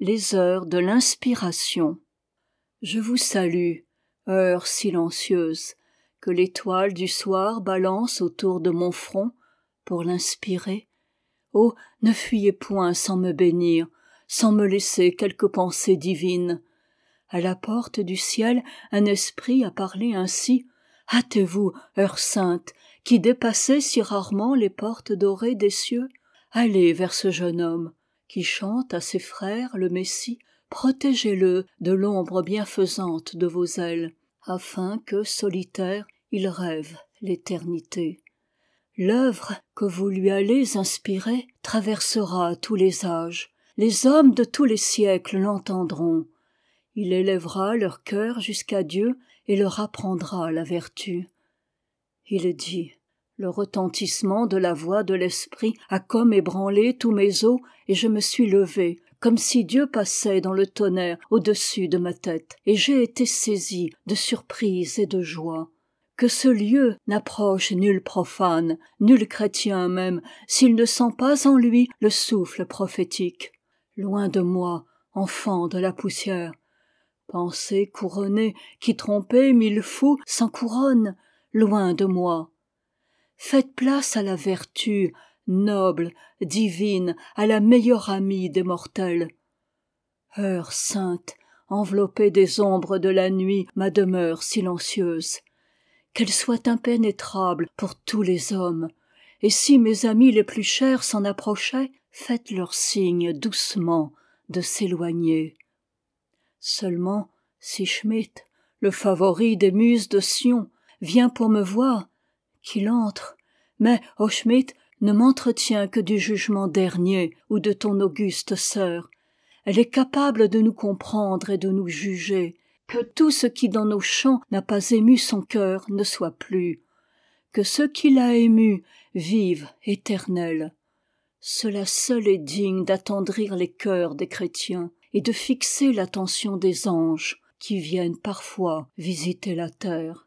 les heures de l'inspiration. Je vous salue, heure silencieuse, que l'étoile du soir balance autour de mon front, pour l'inspirer. Oh, ne fuyez point sans me bénir, sans me laisser quelque pensée divine. À la porte du ciel, un esprit a parlé ainsi. Hâtez-vous, heure sainte, qui dépassez si rarement les portes dorées des cieux. Allez vers ce jeune homme, qui chante à ses frères le Messie. Protégez-le de l'ombre bienfaisante de vos ailes, afin que, solitaire, il rêve l'éternité. L'œuvre que vous lui allez inspirer traversera tous les âges. Les hommes de tous les siècles l'entendront. Il élèvera leur cœur jusqu'à Dieu et leur apprendra la vertu. Il dit, le retentissement de la voix de l'esprit a comme ébranlé tous mes os, et je me suis levé, comme si Dieu passait dans le tonnerre au-dessus de ma tête, et j'ai été saisi de surprise et de joie. Que ce lieu n'approche nul profane, nul chrétien même, s'il ne sent pas en lui le souffle prophétique. Loin de moi, enfant de la poussière, pensée couronnée qui trompait mille fous sans couronne, loin de moi. Faites place à la vertu, noble, divine, à la meilleure amie des mortels. Heure sainte, enveloppez des ombres de la nuit ma demeure silencieuse. Qu'elle soit impénétrable pour tous les hommes, et si mes amis les plus chers s'en approchaient, faites-leur signe doucement de s'éloigner. Seulement, si Schmidt, le favori des muses de Sion, vient pour me voir, qu'il entre, mais, ô Schmidt, ne m'entretient que du jugement dernier ou de ton auguste sœur. Elle est capable de nous comprendre et de nous juger. Que tout ce qui dans nos chants n'a pas ému son cœur ne soit plus. Que ce qui l'a ému vive éternel. Cela seul est digne d'attendrir les cœurs des chrétiens et de fixer l'attention des anges qui viennent parfois visiter la terre.